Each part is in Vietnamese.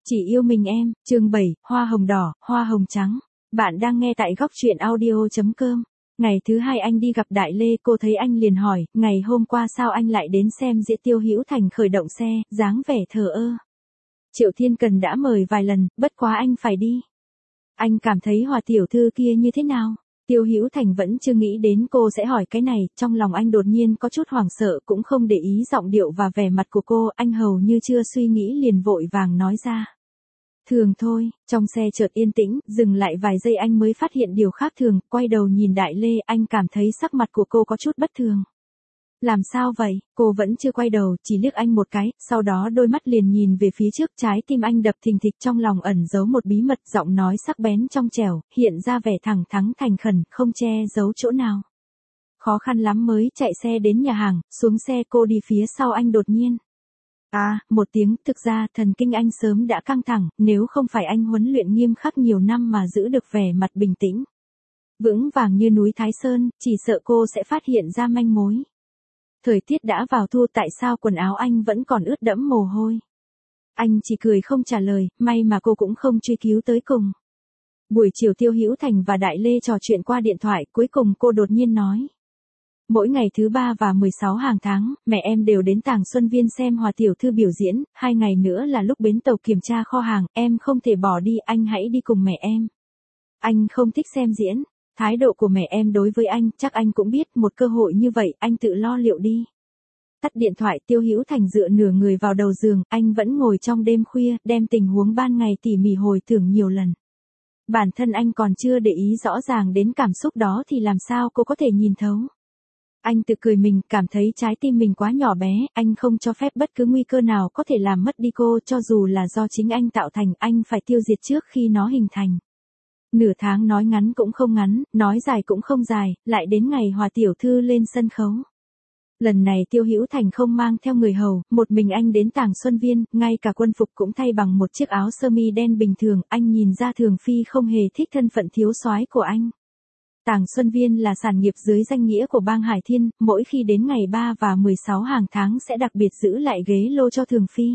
Chỉ yêu mình em, chương 7, hoa hồng đỏ, hoa hồng trắng. Bạn đang nghe tại góc truyện audio.com. Ngày thứ hai anh đi gặp Đại Lê, cô thấy anh liền hỏi, ngày hôm qua sao anh lại đến xem diễn Tiêu Hữu Thành khởi động xe, dáng vẻ thờ ơ. Triệu Thiên Cần đã mời vài lần, bất quá anh phải đi. Anh cảm thấy Hòa tiểu thư kia như thế nào? Tiêu Hữu Thành vẫn chưa nghĩ đến cô sẽ hỏi cái này, trong lòng anh đột nhiên có chút hoảng sợ, cũng không để ý giọng điệu và vẻ mặt của cô, anh hầu như chưa suy nghĩ liền vội vàng nói ra. Thường thôi, trong xe chợt yên tĩnh, dừng lại vài giây anh mới phát hiện điều khác thường, quay đầu nhìn Đại Lê, anh cảm thấy sắc mặt của cô có chút bất thường. Làm sao vậy? Cô vẫn chưa quay đầu, chỉ liếc anh một cái, sau đó đôi mắt liền nhìn về phía trước, trái tim anh đập thình thịch, trong lòng ẩn giấu một bí mật, giọng nói sắc bén trong trẻo, hiện ra vẻ thẳng thắn thành khẩn, không che giấu chỗ nào. Khó khăn lắm mới chạy xe đến nhà hàng, xuống xe cô đi phía sau anh đột nhiên. Một tiếng, thực ra thần kinh anh sớm đã căng thẳng, nếu không phải anh huấn luyện nghiêm khắc nhiều năm mà giữ được vẻ mặt bình tĩnh, vững vàng như núi Thái Sơn, chỉ sợ cô sẽ phát hiện ra manh mối. Thời tiết đã vào thu, tại sao quần áo anh vẫn còn ướt đẫm mồ hôi? Anh chỉ cười không trả lời, may mà cô cũng không truy cứu tới cùng. Buổi chiều Tiêu Hữu Thành và Đại Lê trò chuyện qua điện thoại, cuối cùng cô đột nhiên nói. Mỗi ngày thứ 3 và 16 hàng tháng, mẹ em đều đến Tàng Xuân Viên xem Hòa tiểu thư biểu diễn, 2 ngày nữa là lúc bến tàu kiểm tra kho hàng, em không thể bỏ đi, anh hãy đi cùng mẹ em. Anh không thích xem diễn. Thái độ của mẹ em đối với anh, chắc anh cũng biết, một cơ hội như vậy, anh tự lo liệu đi. Tắt điện thoại, Tiêu Hữu Thành dựa nửa người vào đầu giường, anh vẫn ngồi trong đêm khuya, đem tình huống ban ngày tỉ mỉ hồi tưởng nhiều lần. Bản thân anh còn chưa để ý rõ ràng đến cảm xúc đó thì làm sao cô có thể nhìn thấu. Anh tự cười mình, cảm thấy trái tim mình quá nhỏ bé, anh không cho phép bất cứ nguy cơ nào có thể làm mất đi cô, cho dù là do chính anh tạo thành, anh phải tiêu diệt trước khi nó hình thành. Nửa tháng nói ngắn cũng không ngắn, nói dài cũng không dài, lại đến ngày Hòa tiểu thư lên sân khấu. Lần này Tiêu Hữu Thành không mang theo người hầu, một mình anh đến Tàng Xuân Viên, ngay cả quân phục cũng thay bằng một chiếc áo sơ mi đen bình thường, anh nhìn ra Thường Phi không hề thích thân phận thiếu soái của anh. Tàng Xuân Viên là sản nghiệp dưới danh nghĩa của bang Hải Thiên, mỗi khi đến ngày 3 và 16 hàng tháng sẽ đặc biệt giữ lại ghế lô cho Thường Phi.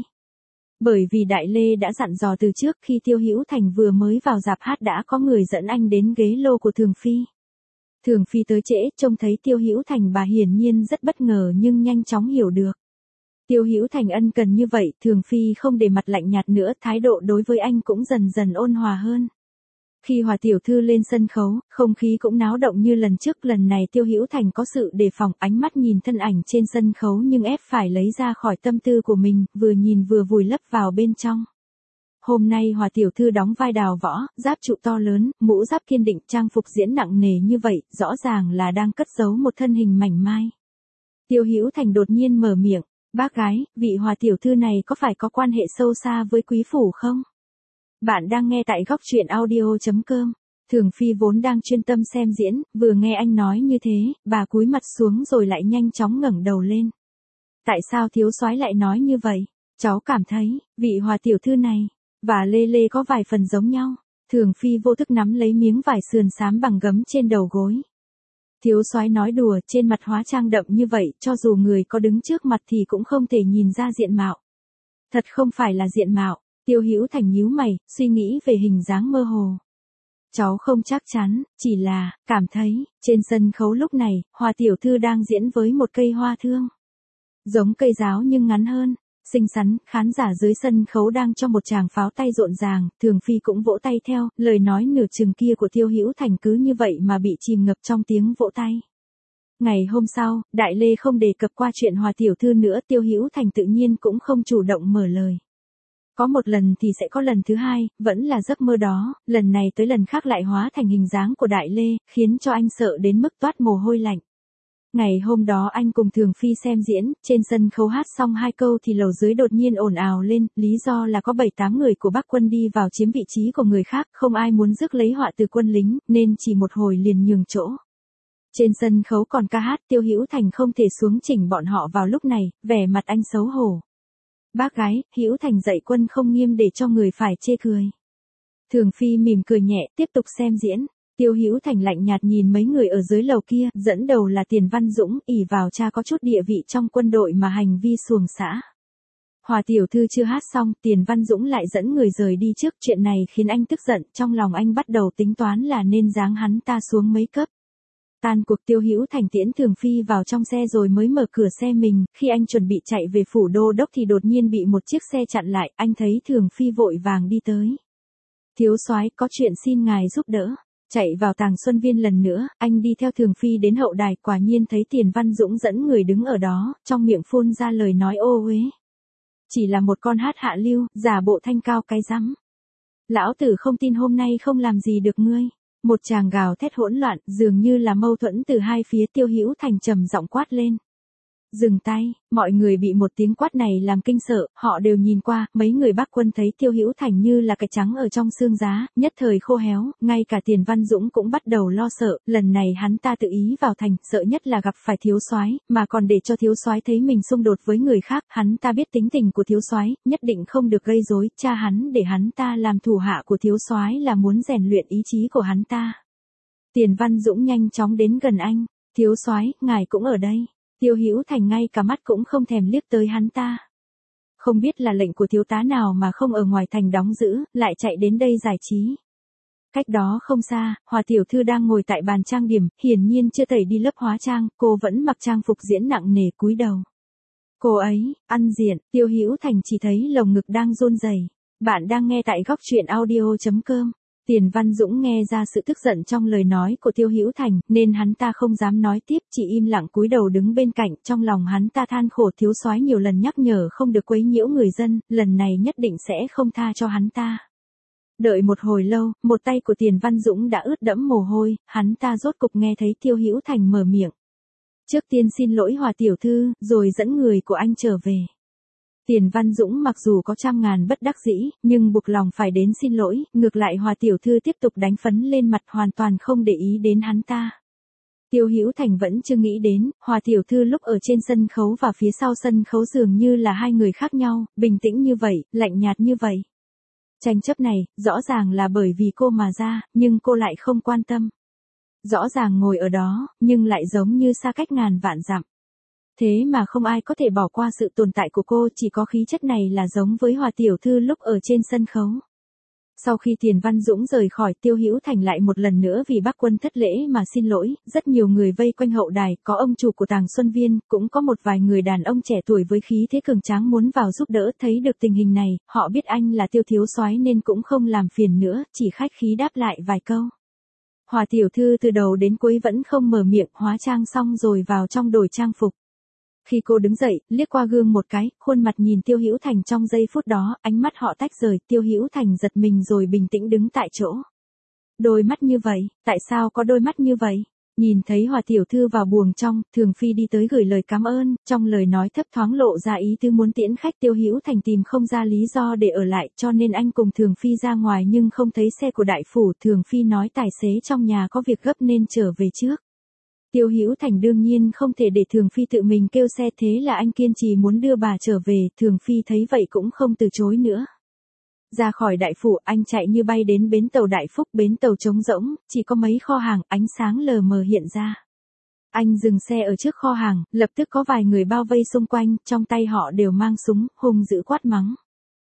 Bởi vì Đại Lê đã dặn dò từ trước, khi Tiêu Hữu Thành vừa mới vào rạp hát đã có người dẫn anh đến ghế lô của Thường Phi. Thường Phi tới trễ, trông thấy Tiêu Hữu Thành bà hiển nhiên rất bất ngờ nhưng nhanh chóng hiểu được. Tiêu Hữu Thành ân cần như vậy, Thường Phi không để mặt lạnh nhạt nữa, thái độ đối với anh cũng dần dần ôn hòa hơn. Khi Hòa tiểu thư lên sân khấu, không khí cũng náo động như lần trước, lần này Tiêu Hữu Thành có sự đề phòng, ánh mắt nhìn thân ảnh trên sân khấu nhưng ép phải lấy ra khỏi tâm tư của mình, vừa nhìn vừa vùi lấp vào bên trong. Hôm nay Hòa tiểu thư đóng vai Đào Võ, giáp trụ to lớn, mũ giáp kiên định, trang phục diễn nặng nề như vậy, rõ ràng là đang cất giấu một thân hình mảnh mai. Tiêu Hữu Thành đột nhiên mở miệng, bác gái, vị Hòa tiểu thư này có phải có quan hệ sâu xa với quý phủ không? Bạn đang nghe tại góc truyện audio.com. Thường Phi vốn đang chuyên tâm xem diễn, vừa nghe anh nói như thế, bà cúi mặt xuống rồi lại nhanh chóng ngẩng đầu lên. Tại sao thiếu soái lại nói như vậy? Cháu cảm thấy, vị Hòa tiểu thư này, và Lê Lê có vài phần giống nhau. Thường Phi vô thức nắm lấy miếng vải sườn xám bằng gấm trên đầu gối. Thiếu soái nói đùa, trên mặt hóa trang đậm như vậy, cho dù người có đứng trước mặt thì cũng không thể nhìn ra diện mạo. Thật không phải là diện mạo. Tiêu Hữu Thành nhíu mày, suy nghĩ về hình dáng mơ hồ. Cháu không chắc chắn, chỉ là, cảm thấy, trên sân khấu lúc này, Hòa tiểu thư đang diễn với một cây hoa thương. Giống cây giáo nhưng ngắn hơn, xinh xắn, khán giả dưới sân khấu đang cho một tràng pháo tay rộn ràng, Thường Phi cũng vỗ tay theo, lời nói nửa chừng kia của Tiêu Hữu Thành cứ như vậy mà bị chìm ngập trong tiếng vỗ tay. Ngày hôm sau, Đại Lê không đề cập qua chuyện Hòa tiểu thư nữa, Tiêu Hữu Thành tự nhiên cũng không chủ động mở lời. Có một lần thì sẽ có lần thứ hai, vẫn là giấc mơ đó, lần này tới lần khác lại hóa thành hình dáng của Đại Lê, khiến cho anh sợ đến mức toát mồ hôi lạnh. Ngày hôm đó anh cùng Thường Phi xem diễn, trên sân khấu hát xong 2 câu thì lầu dưới đột nhiên ồn ào lên, lý do là có 7-8 người của Bắc quân đi vào chiếm vị trí của người khác, không ai muốn rước lấy họa từ quân lính, nên chỉ một hồi liền nhường chỗ. Trên sân khấu còn ca hát, Tiêu Hữu Thành không thể xuống chỉnh bọn họ vào lúc này, vẻ mặt anh xấu hổ. Bác gái, Hữu Thành dạy quân không nghiêm để cho người phải chê cười. Thường Phi mỉm cười nhẹ, tiếp tục xem diễn. Tiêu Hữu Thành lạnh nhạt nhìn mấy người ở dưới lầu kia, dẫn đầu là Tiền Văn Dũng, ỷ vào cha có chút địa vị trong quân đội mà hành vi xuồng xã. Hòa tiểu thư chưa hát xong, Tiền Văn Dũng lại dẫn người rời đi trước, chuyện này khiến anh tức giận, trong lòng anh bắt đầu tính toán là nên giáng hắn ta xuống mấy cấp. Tan cuộc, Tiêu Hữu Thành tiễn Thường Phi vào trong xe rồi mới mở cửa xe mình, khi anh chuẩn bị chạy về phủ đô đốc thì đột nhiên bị một chiếc xe chặn lại, anh thấy Thường Phi vội vàng đi tới. Thiếu soái, có chuyện xin ngài giúp đỡ. Chạy vào Tàng Xuân Viên lần nữa, anh đi theo Thường Phi đến hậu đài, quả nhiên thấy Tiền Văn Dũng dẫn người đứng ở đó, trong miệng phun ra lời nói ô uế. Chỉ là một con hát hạ lưu, giả bộ thanh cao cái rắm. Lão tử không tin hôm nay không làm gì được ngươi. Một tràng gào thét hỗn loạn, dường như là mâu thuẫn từ hai phía. Tiêu Hữu Thành trầm giọng quát lên. Dừng tay, mọi người bị một tiếng quát này làm kinh sợ, họ đều nhìn qua, mấy người Bắc quân thấy Tiêu Hữu Thành như là cái trắng ở trong xương giá, nhất thời khô héo, ngay cả Tiền Văn Dũng cũng bắt đầu lo sợ, lần này hắn ta tự ý vào thành, sợ nhất là gặp phải thiếu soái, mà còn để cho thiếu soái thấy mình xung đột với người khác, hắn ta biết tính tình của thiếu soái, nhất định không được gây rối, cha hắn để hắn ta làm thủ hạ của thiếu soái là muốn rèn luyện ý chí của hắn ta. Tiền Văn Dũng nhanh chóng đến gần anh, thiếu soái, ngài cũng ở đây. Tiêu Hữu Thành ngay cả mắt cũng không thèm liếc tới hắn ta. Không biết là lệnh của thiếu tá nào mà không ở ngoài thành đóng giữ, lại chạy đến đây giải trí. Cách đó không xa, Hòa tiểu thư đang ngồi tại bàn trang điểm, hiển nhiên chưa tẩy đi lớp hóa trang, cô vẫn mặc trang phục diễn nặng nề cúi đầu. Cô ấy, ăn diện, Tiêu Hữu Thành chỉ thấy lồng ngực đang run rẩy. Bạn đang nghe tại góc truyện audio.com. Tiền Văn Dũng nghe ra sự tức giận trong lời nói của Tiêu Hữu Thành, nên hắn ta không dám nói tiếp, chỉ im lặng cúi đầu đứng bên cạnh, trong lòng hắn ta than khổ thiếu soái nhiều lần nhắc nhở không được quấy nhiễu người dân, lần này nhất định sẽ không tha cho hắn ta. Đợi một hồi lâu, một tay của Tiền Văn Dũng đã ướt đẫm mồ hôi, hắn ta rốt cục nghe thấy Tiêu Hữu Thành mở miệng. Trước tiên xin lỗi Hòa tiểu thư, rồi dẫn người của anh trở về. Tiền Văn Dũng mặc dù có trăm ngàn bất đắc dĩ, nhưng buộc lòng phải đến xin lỗi, ngược lại Hòa tiểu thư tiếp tục đánh phấn lên mặt hoàn toàn không để ý đến hắn ta. Tiêu Hữu Thành vẫn chưa nghĩ đến, Hòa tiểu thư lúc ở trên sân khấu và phía sau sân khấu dường như là hai người khác nhau, bình tĩnh như vậy, lạnh nhạt như vậy. Tranh chấp này, rõ ràng là bởi vì cô mà ra, nhưng cô lại không quan tâm. Rõ ràng ngồi ở đó, nhưng lại giống như xa cách ngàn vạn dặm. Thế mà không ai có thể bỏ qua sự tồn tại của cô, chỉ có khí chất này là giống với Hòa tiểu thư lúc ở trên sân khấu. Sau khi Tiền Văn Dũng rời khỏi, Tiêu Hữu Thành lại một lần nữa vì Bắc quân thất lễ mà xin lỗi, rất nhiều người vây quanh hậu đài, có ông chủ của Tàng Xuân Viên, cũng có một vài người đàn ông trẻ tuổi với khí thế cường tráng muốn vào giúp đỡ, thấy được tình hình này, họ biết anh là Tiêu thiếu soái nên cũng không làm phiền nữa, chỉ khách khí đáp lại vài câu. Hòa tiểu thư từ đầu đến cuối vẫn không mở miệng, hóa trang xong rồi vào trong đổi trang phục. Khi cô đứng dậy, liếc qua gương một cái, khuôn mặt nhìn Tiêu Hữu Thành trong giây phút đó, ánh mắt họ tách rời, Tiêu Hữu Thành giật mình rồi bình tĩnh đứng tại chỗ. Đôi mắt như vậy, tại sao có đôi mắt như vậy? Nhìn thấy Hòa tiểu thư vào buồng trong, Thường Phi đi tới gửi lời cảm ơn, trong lời nói thấp thoáng lộ ra ý tứ muốn tiễn khách. Tiêu Hữu Thành tìm không ra lý do để ở lại, cho nên anh cùng Thường Phi ra ngoài nhưng không thấy xe của đại phủ. Thường Phi nói tài xế trong nhà có việc gấp nên trở về trước. Tiêu Hữu Thành đương nhiên không thể để Thường Phi tự mình kêu xe, thế là anh kiên trì muốn đưa bà trở về, Thường Phi thấy vậy cũng không từ chối nữa. Ra khỏi đại phủ, anh chạy như bay đến bến tàu Đại Phúc, bến tàu trống rỗng, chỉ có mấy kho hàng, ánh sáng lờ mờ hiện ra. Anh dừng xe ở trước kho hàng, lập tức có vài người bao vây xung quanh, trong tay họ đều mang súng, hung dữ quát mắng.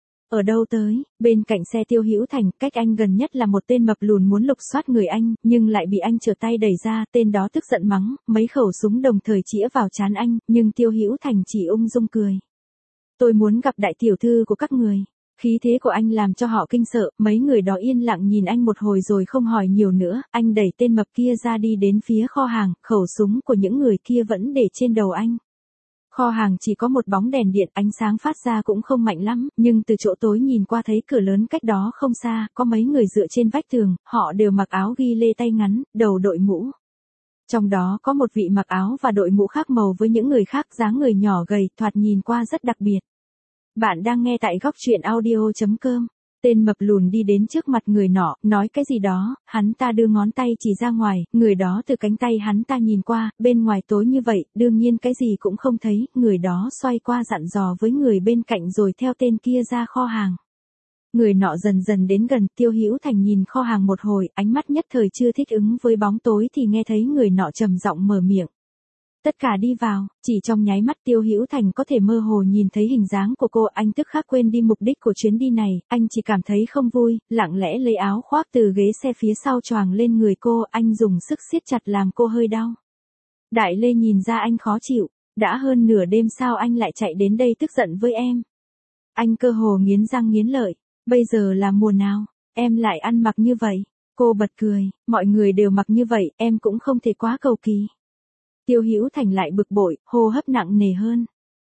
Ở đâu tới? Bên cạnh xe Tiêu Hữu Thành, cách anh gần nhất là một tên mập lùn muốn lục soát người anh, nhưng lại bị anh trở tay đẩy ra, tên đó tức giận mắng, mấy khẩu súng đồng thời chĩa vào trán anh, nhưng Tiêu Hữu Thành chỉ ung dung cười. Tôi muốn gặp đại tiểu thư của các người. Khí thế của anh làm cho họ kinh sợ, mấy người đó yên lặng nhìn anh một hồi rồi không hỏi nhiều nữa, anh đẩy tên mập kia ra đi đến phía kho hàng, khẩu súng của những người kia vẫn để trên đầu anh. Kho hàng chỉ có một bóng đèn điện, ánh sáng phát ra cũng không mạnh lắm, nhưng từ chỗ tối nhìn qua thấy cửa lớn cách đó không xa, có mấy người dựa trên vách tường, họ đều mặc áo ghi lê tay ngắn, đầu đội mũ. Trong đó có một vị mặc áo và đội mũ khác màu với những người khác, dáng người nhỏ gầy, thoạt nhìn qua rất đặc biệt. Bạn đang nghe tại góc truyện audio.com. Tên mập lùn đi đến trước mặt người nọ, nói cái gì đó, hắn ta đưa ngón tay chỉ ra ngoài, người đó từ cánh tay hắn ta nhìn qua, bên ngoài tối như vậy, đương nhiên cái gì cũng không thấy, người đó xoay qua dặn dò với người bên cạnh rồi theo tên kia ra kho hàng. Người nọ dần dần đến gần, Tiêu Hữu Thành nhìn kho hàng một hồi, ánh mắt nhất thời chưa thích ứng với bóng tối thì nghe thấy người nọ trầm giọng mở miệng. Tất cả đi vào, chỉ trong nháy mắt Tiêu Hữu Thành có thể mơ hồ nhìn thấy hình dáng của cô, anh tức khắc quên đi mục đích của chuyến đi này, anh chỉ cảm thấy không vui, lặng lẽ lấy áo khoác từ ghế xe phía sau choàng lên người cô, anh dùng sức siết chặt làm cô hơi đau. Đại Lê nhìn ra anh khó chịu, đã hơn nửa đêm sao anh lại chạy đến đây tức giận với em. Anh cơ hồ nghiến răng nghiến lợi, bây giờ là mùa nào, em lại ăn mặc như vậy. Cô bật cười, mọi người đều mặc như vậy, em cũng không thể quá cầu kỳ. Tiêu Hữu Thành lại bực bội, hô hấp nặng nề hơn.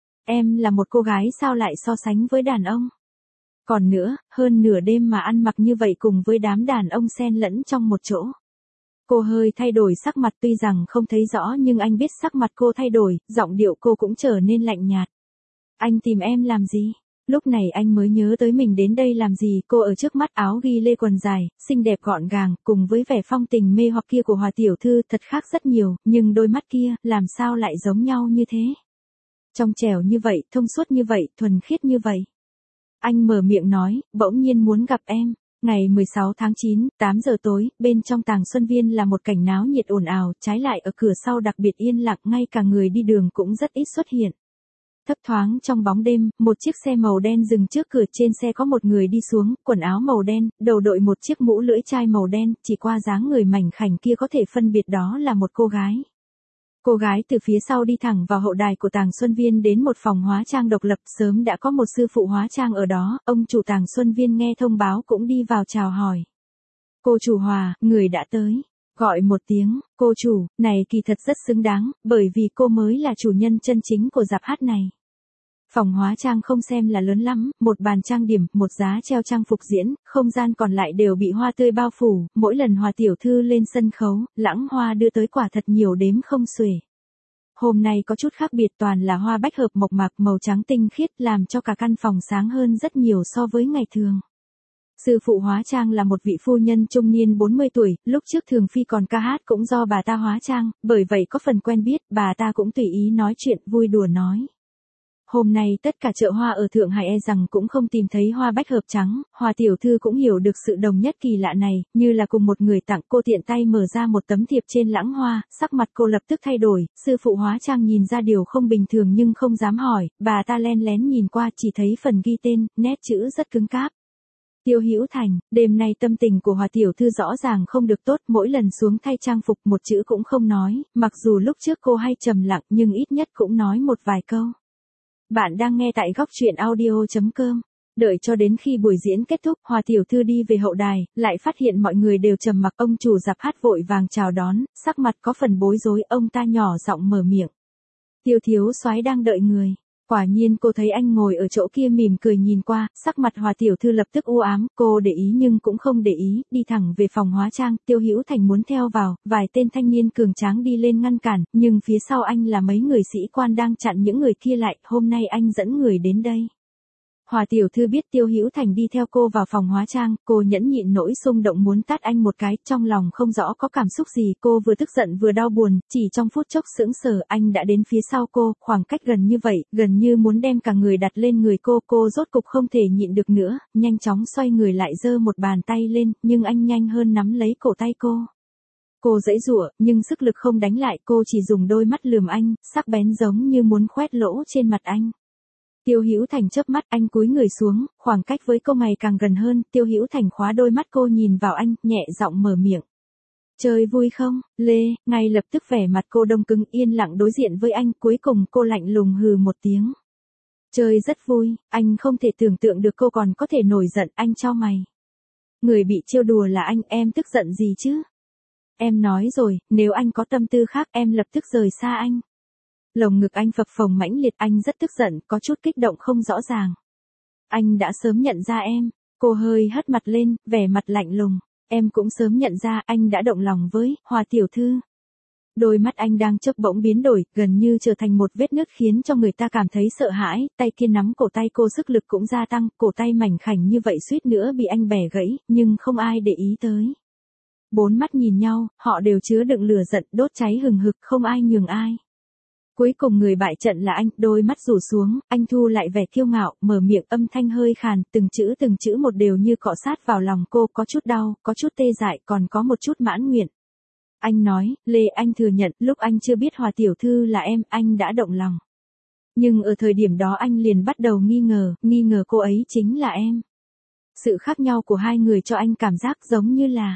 Em là một cô gái sao lại so sánh với đàn ông? Còn nữa, hơn nửa đêm mà ăn mặc như vậy cùng với đám đàn ông xen lẫn trong một chỗ. Cô hơi thay đổi sắc mặt, tuy rằng không thấy rõ nhưng anh biết sắc mặt cô thay đổi, giọng điệu cô cũng trở nên lạnh nhạt. Anh tìm em làm gì? Lúc này anh mới nhớ tới mình đến đây làm gì, cô ở trước mắt áo ghi lê quần dài, xinh đẹp gọn gàng, cùng với vẻ phong tình mê hoặc kia của Hòa tiểu thư thật khác rất nhiều, nhưng đôi mắt kia, làm sao lại giống nhau như thế? Trong trẻo như vậy, thông suốt như vậy, thuần khiết như vậy. Anh mở miệng nói, bỗng nhiên muốn gặp em. Ngày 16 tháng 9, 8 giờ tối, bên trong Tàng Xuân Viên là một cảnh náo nhiệt ồn ào, trái lại ở cửa sau đặc biệt yên lặng, ngay cả người đi đường cũng rất ít xuất hiện. Thấp thoáng trong bóng đêm, một chiếc xe màu đen dừng trước cửa, trên xe có một người đi xuống, quần áo màu đen, đầu đội một chiếc mũ lưỡi chai màu đen, chỉ qua dáng người mảnh khảnh kia có thể phân biệt đó là một cô gái. Cô gái từ phía sau đi thẳng vào hậu đài của Tàng Xuân Viên đến một phòng hóa trang độc lập, sớm đã có một sư phụ hóa trang ở đó, ông chủ Tàng Xuân Viên nghe thông báo cũng đi vào chào hỏi. Cô chủ Hòa, người đã tới. Gọi một tiếng, cô chủ, này kỳ thật rất xứng đáng, bởi vì cô mới là chủ nhân chân chính của dạp hát này. Phòng hóa trang không xem là lớn lắm, một bàn trang điểm, một giá treo trang phục diễn, không gian còn lại đều bị hoa tươi bao phủ, mỗi lần Hòa tiểu thư lên sân khấu, lãng hoa đưa tới quả thật nhiều đếm không xuể. Hôm nay có chút khác biệt, toàn là hoa bách hợp mộc mạc màu trắng tinh khiết, làm cho cả căn phòng sáng hơn rất nhiều so với ngày thường. Sư phụ hóa trang là một vị phu nhân trung niên 40 tuổi, lúc trước Thường Phi còn ca hát cũng do bà ta hóa trang, bởi vậy có phần quen biết, bà ta cũng tùy ý nói chuyện, vui đùa nói. Hôm nay tất cả chợ hoa ở Thượng Hải e rằng cũng không tìm thấy hoa bách hợp trắng, Hòa tiểu thư cũng hiểu được sự đồng nhất kỳ lạ này, như là cùng một người tặng, cô tiện tay mở ra một tấm thiệp trên lãng hoa, sắc mặt cô lập tức thay đổi, sư phụ hóa trang nhìn ra điều không bình thường nhưng không dám hỏi, bà ta len lén nhìn qua chỉ thấy phần ghi tên, nét chữ rất cứng cáp. Tiêu Hữu Thành, đêm nay tâm tình của Hòa tiểu thư rõ ràng không được tốt, mỗi lần xuống thay trang phục một chữ cũng không nói, mặc dù lúc trước cô hay trầm lặng nhưng ít nhất cũng nói một vài câu. Bạn đang nghe tại góc truyện audio.com. Đợi cho đến khi buổi diễn kết thúc, Hòa tiểu thư đi về hậu đài, lại phát hiện mọi người đều trầm mặc, ông chủ dạp hát vội vàng chào đón, sắc mặt có phần bối rối, ông ta nhỏ giọng mở miệng. Tiêu thiếu soái đang đợi người. Quả nhiên cô thấy anh ngồi ở chỗ kia mỉm cười nhìn qua, sắc mặt Hòa tiểu thư lập tức u ám, cô để ý nhưng cũng không để ý, đi thẳng về phòng hóa trang, Tiêu Hữu Thành muốn theo vào, vài tên thanh niên cường tráng đi lên ngăn cản, nhưng phía sau anh là mấy người sĩ quan đang chặn những người kia lại, hôm nay anh dẫn người đến đây. Hòa tiểu thư biết Tiêu Hữu Thành đi theo cô vào phòng hóa trang, cô nhẫn nhịn nỗi xung động muốn tát anh một cái, trong lòng không rõ có cảm xúc gì, cô vừa tức giận vừa đau buồn, chỉ trong phút chốc sững sờ, anh đã đến phía sau cô, khoảng cách gần như vậy, gần như muốn đem cả người đặt lên người cô rốt cục không thể nhịn được nữa, nhanh chóng xoay người lại giơ một bàn tay lên, nhưng anh nhanh hơn nắm lấy cổ tay cô. Cô giãy giụa, nhưng sức lực không đánh lại, cô chỉ dùng đôi mắt lườm anh, sắc bén giống như muốn khoét lỗ trên mặt anh. Tiêu Hữu Thành chớp mắt, anh cúi người xuống, khoảng cách với cô ngày càng gần hơn, Tiêu Hữu Thành khóa đôi mắt cô nhìn vào anh, nhẹ giọng mở miệng. Chơi vui không, Lê, ngay lập tức vẻ mặt cô đông cứng yên lặng đối diện với anh, cuối cùng cô lạnh lùng hừ một tiếng. Chơi rất vui, anh không thể tưởng tượng được cô còn có thể nổi giận, anh chau mày. Người bị trêu đùa là anh, em tức giận gì chứ? Em nói rồi, nếu anh có tâm tư khác em lập tức rời xa anh. Lồng ngực anh phập phồng mãnh liệt, anh rất tức giận, có chút kích động không rõ ràng. Anh đã sớm nhận ra em, cô hơi hất mặt lên, vẻ mặt lạnh lùng. Em cũng sớm nhận ra anh đã động lòng với Hòa tiểu thư. Đôi mắt anh đang chớp bỗng biến đổi, gần như trở thành một vết nứt khiến cho người ta cảm thấy sợ hãi, tay kia nắm cổ tay cô sức lực cũng gia tăng, cổ tay mảnh khảnh như vậy suýt nữa bị anh bẻ gãy, nhưng không ai để ý tới. Bốn mắt nhìn nhau, họ đều chứa đựng lửa giận, đốt cháy hừng hực, không ai nhường ai. Cuối cùng người bại trận là anh, đôi mắt rủ xuống, anh thu lại vẻ kiêu ngạo, mở miệng âm thanh hơi khàn, từng chữ một đều như cọ sát vào lòng cô, có chút đau, có chút tê dại, còn có một chút mãn nguyện. Anh nói, Lê, anh thừa nhận, lúc anh chưa biết Hòa tiểu thư là em, anh đã động lòng. Nhưng ở thời điểm đó anh liền bắt đầu nghi ngờ cô ấy chính là em. Sự khác nhau của hai người cho anh cảm giác giống như là,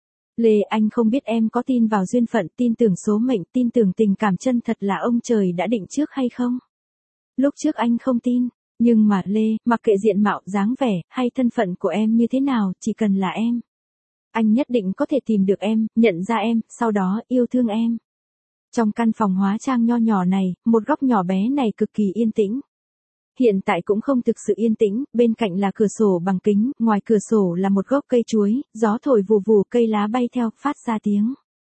Lê, anh không biết em có tin vào duyên phận, tin tưởng số mệnh, tin tưởng tình cảm chân thật là ông trời đã định trước hay không? Lúc trước anh không tin, nhưng mà Lê, mặc kệ diện mạo, dáng vẻ, hay thân phận của em như thế nào, chỉ cần là em. Anh nhất định có thể tìm được em, nhận ra em, sau đó yêu thương em. Trong căn phòng hóa trang nho nhỏ này, một góc nhỏ bé này cực kỳ yên tĩnh. Hiện tại cũng không thực sự yên tĩnh, bên cạnh là cửa sổ bằng kính, ngoài cửa sổ là một gốc cây chuối, gió thổi vù vù, cây lá bay theo, phát ra tiếng.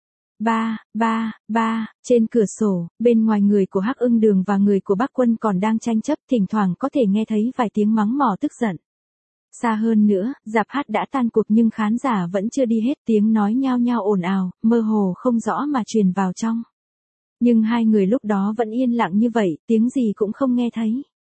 Ba, ba, ba, trên cửa sổ, bên ngoài người của Hắc Ưng Đường và người của Bắc Quân còn đang tranh chấp, thỉnh thoảng có thể nghe thấy vài tiếng mắng mỏ tức giận. Xa hơn nữa, rạp hát đã tan cuộc nhưng khán giả vẫn chưa đi hết, tiếng nói nhao nhao ồn ào, mơ hồ không rõ mà truyền vào trong. Nhưng hai người lúc đó vẫn yên lặng như vậy, tiếng gì cũng không nghe thấy.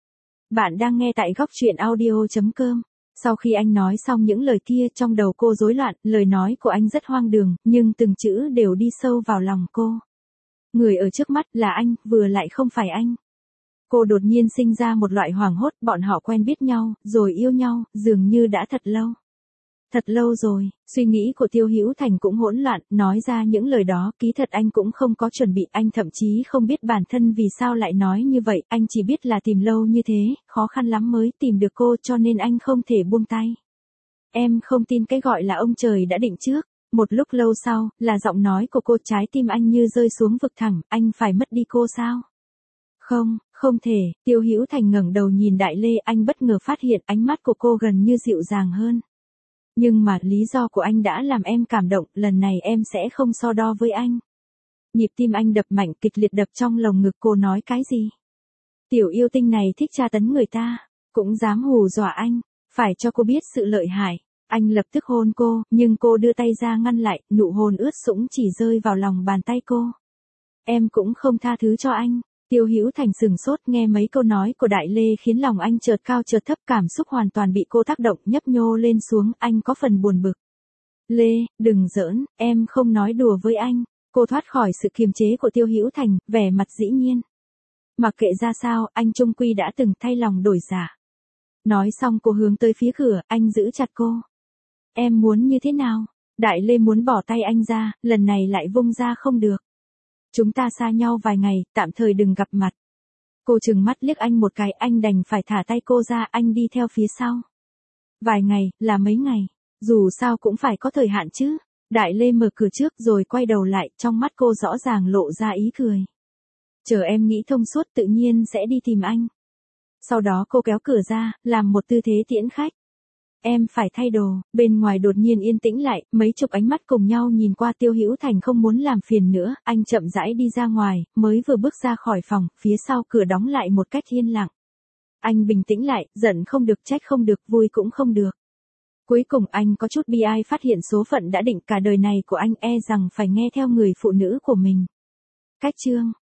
Bạn đang nghe tại góc truyện audio.com. Sau khi anh nói xong những lời kia, trong đầu cô rối loạn, lời nói của anh rất hoang đường, nhưng từng chữ đều đi sâu vào lòng cô. Người ở trước mắt là anh, vừa lại không phải anh. Cô đột nhiên sinh ra một loại hoảng hốt, bọn họ quen biết nhau, rồi yêu nhau, dường như đã thật lâu. Thật lâu rồi, suy nghĩ của Tiêu Hữu Thành cũng hỗn loạn, nói ra những lời đó, kỳ thật anh cũng không có chuẩn bị, anh thậm chí không biết bản thân vì sao lại nói như vậy, anh chỉ biết là tìm lâu như thế, khó khăn lắm mới tìm được cô cho nên anh không thể buông tay. Em không tin cái gọi là ông trời đã định trước. Một lúc lâu sau, là giọng nói của cô, trái tim anh như rơi xuống vực thẳm, anh phải mất đi cô sao? Không, không thể, Tiêu Hữu Thành ngẩng đầu nhìn Đại Lê, anh bất ngờ phát hiện ánh mắt của cô gần như dịu dàng hơn. Nhưng mà lý do của anh đã làm em cảm động, lần này em sẽ không so đo với anh. Nhịp tim anh đập mạnh, kịch liệt đập trong lồng ngực. Cô nói cái gì? Tiểu yêu tinh này thích tra tấn người ta, cũng dám hù dọa anh, phải cho cô biết sự lợi hại. Anh lập tức hôn cô, nhưng cô đưa tay ra ngăn lại, nụ hôn ướt sũng chỉ rơi vào lòng bàn tay cô. Em cũng không tha thứ cho anh. Tiêu Hữu Thành sừng sốt, nghe mấy câu nói của Đại Lê khiến lòng anh chợt cao chợt thấp, cảm xúc hoàn toàn bị cô tác động, nhấp nhô lên xuống, anh có phần buồn bực. Lê, đừng giỡn, em không nói đùa với anh. Cô thoát khỏi sự kiềm chế của Tiêu Hữu Thành, vẻ mặt dĩ nhiên. Mặc kệ ra sao, anh trung quy đã từng thay lòng đổi dạ. Nói xong cô hướng tới phía cửa, anh giữ chặt cô. Em muốn như thế nào? Đại Lê muốn bỏ tay anh ra, lần này lại vung ra không được. Chúng ta xa nhau vài ngày, tạm thời đừng gặp mặt. Cô trừng mắt liếc anh một cái, anh đành phải thả tay cô ra, anh đi theo phía sau. Vài ngày, là mấy ngày, dù sao cũng phải có thời hạn chứ. Đại Lê mở cửa trước rồi quay đầu lại, trong mắt cô rõ ràng lộ ra ý cười. Chờ em nghĩ thông suốt tự nhiên sẽ đi tìm anh. Sau đó cô kéo cửa ra, làm một tư thế tiễn khách. Em phải thay đồ, bên ngoài đột nhiên yên tĩnh lại, mấy chục ánh mắt cùng nhau nhìn qua. Tiêu Hữu Thành không muốn làm phiền nữa, anh chậm rãi đi ra ngoài, mới vừa bước ra khỏi phòng, phía sau cửa đóng lại một cách yên lặng. Anh bình tĩnh lại, giận không được, trách không được, vui cũng không được. Cuối cùng anh có chút bi ai phát hiện số phận đã định cả đời này của anh, e rằng phải nghe theo người phụ nữ của mình. Cách chương